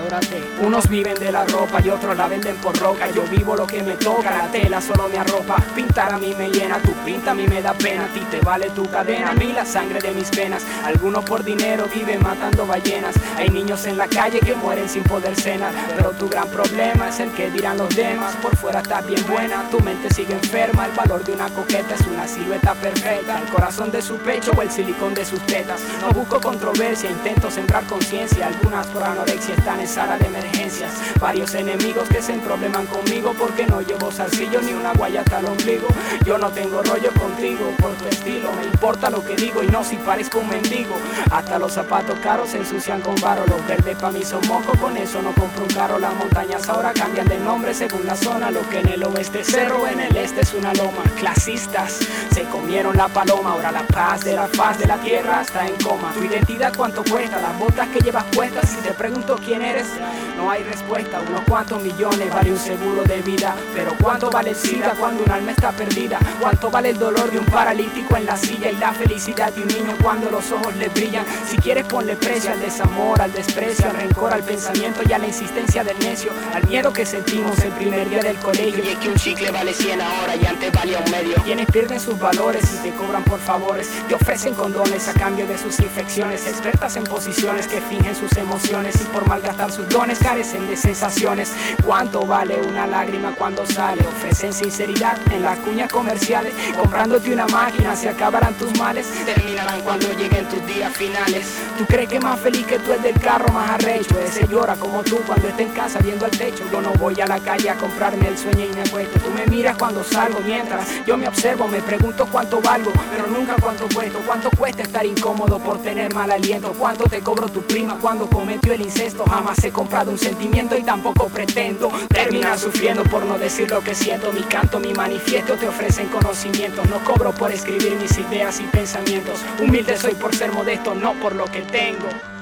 valórate. Unos viven de la ropa y otros la venden por roca. Yo vivo lo que me toca, la tela solo me arropa. Pintar a mí me llena, tu pinta a mí me da pena. A ti te vale tu cadena, a mí la sangre de mis venas. Algunos por dinero viven matando ballenas. Hay niños en la calle que mueren sin poder cenar. Pero tu gran problema es el que dirán los demás. Por fuera estás bien buena, tu mente sigue enferma. El valor de una coqueta es una silueta perfecta. El corazón de su pecho o el silicón de sus tetas. No busco controversia, intento sembrar conciencia. Algunas por anorexia están en sala de emergencias. Varios enemigos que se probleman conmigo porque no llevo zarcillo ni una guayata al ombligo. Yo no tengo rollo contigo por tu estilo. Me importa lo que digo y no si parezco un mendigo. Hasta los zapatos caros se ensucian con varo. Los verdes pa' mí son moco, con eso no compro un carro. Las montañas ahora cambian de nombre según la zona. Lo que en el oeste es cerro, en el este es una loma. Clasistas se comieron la paloma. Ahora la paz de la faz de la tierra está en coma. Tu identidad cuánto cuesta, las botas que llevas puestas. Si te pregunto quién eres, no hay respuesta. Unos cuantos millones vale un seguro de vida, pero ¿cuánto vale el SIDA cuando un alma está perdida? ¿Cuánto vale el dolor de un paralítico en la silla y la felicidad de un niño cuando los ojos le brillan? Si quieres ponle precio al desamor, al desprecio, al rencor, al pensamiento y a la insistencia del necio, al miedo que sentimos el primer día del colegio. Y es que un chicle vale 100 ahora y antes valía un medio. Quienes pierden sus valores y te cobran por favores, te ofrecen condones a cambio de sus infecciones. Expertas en posiciones que fingen sus emociones y por malgastar sus dones carecen de sensaciones. ¿Cuánto vale una lágrima cuando sale? Ofrecen sinceridad en las cuñas comerciales. Comprándote una máquina se acabarán tus males. Terminarán cuando lleguen tus días finales. ¿Tú crees que más feliz que tú es del carro más arrecho? Ese llora como tú cuando esté en casa viendo al techo. Yo no voy a la calle a comprarme el sueño y me acuesto. Tú me miras cuando salgo mientras yo me observo. Me pregunto cuánto valgo, pero nunca cuánto cuesto. ¿Cuánto cuesta estar incómodo por tener mal aliento? ¿Cuánto te cobró tu prima cuando cometió el incesto? Jamás he comprado un sentimiento y tampoco pretendo terminar sufriendo por no decir lo que siento. Mi canto, mi manifiesto te ofrecen conocimientos. No cobro por escribir mis ideas y pensamientos. Humilde soy por ser modesto, no por lo que tengo.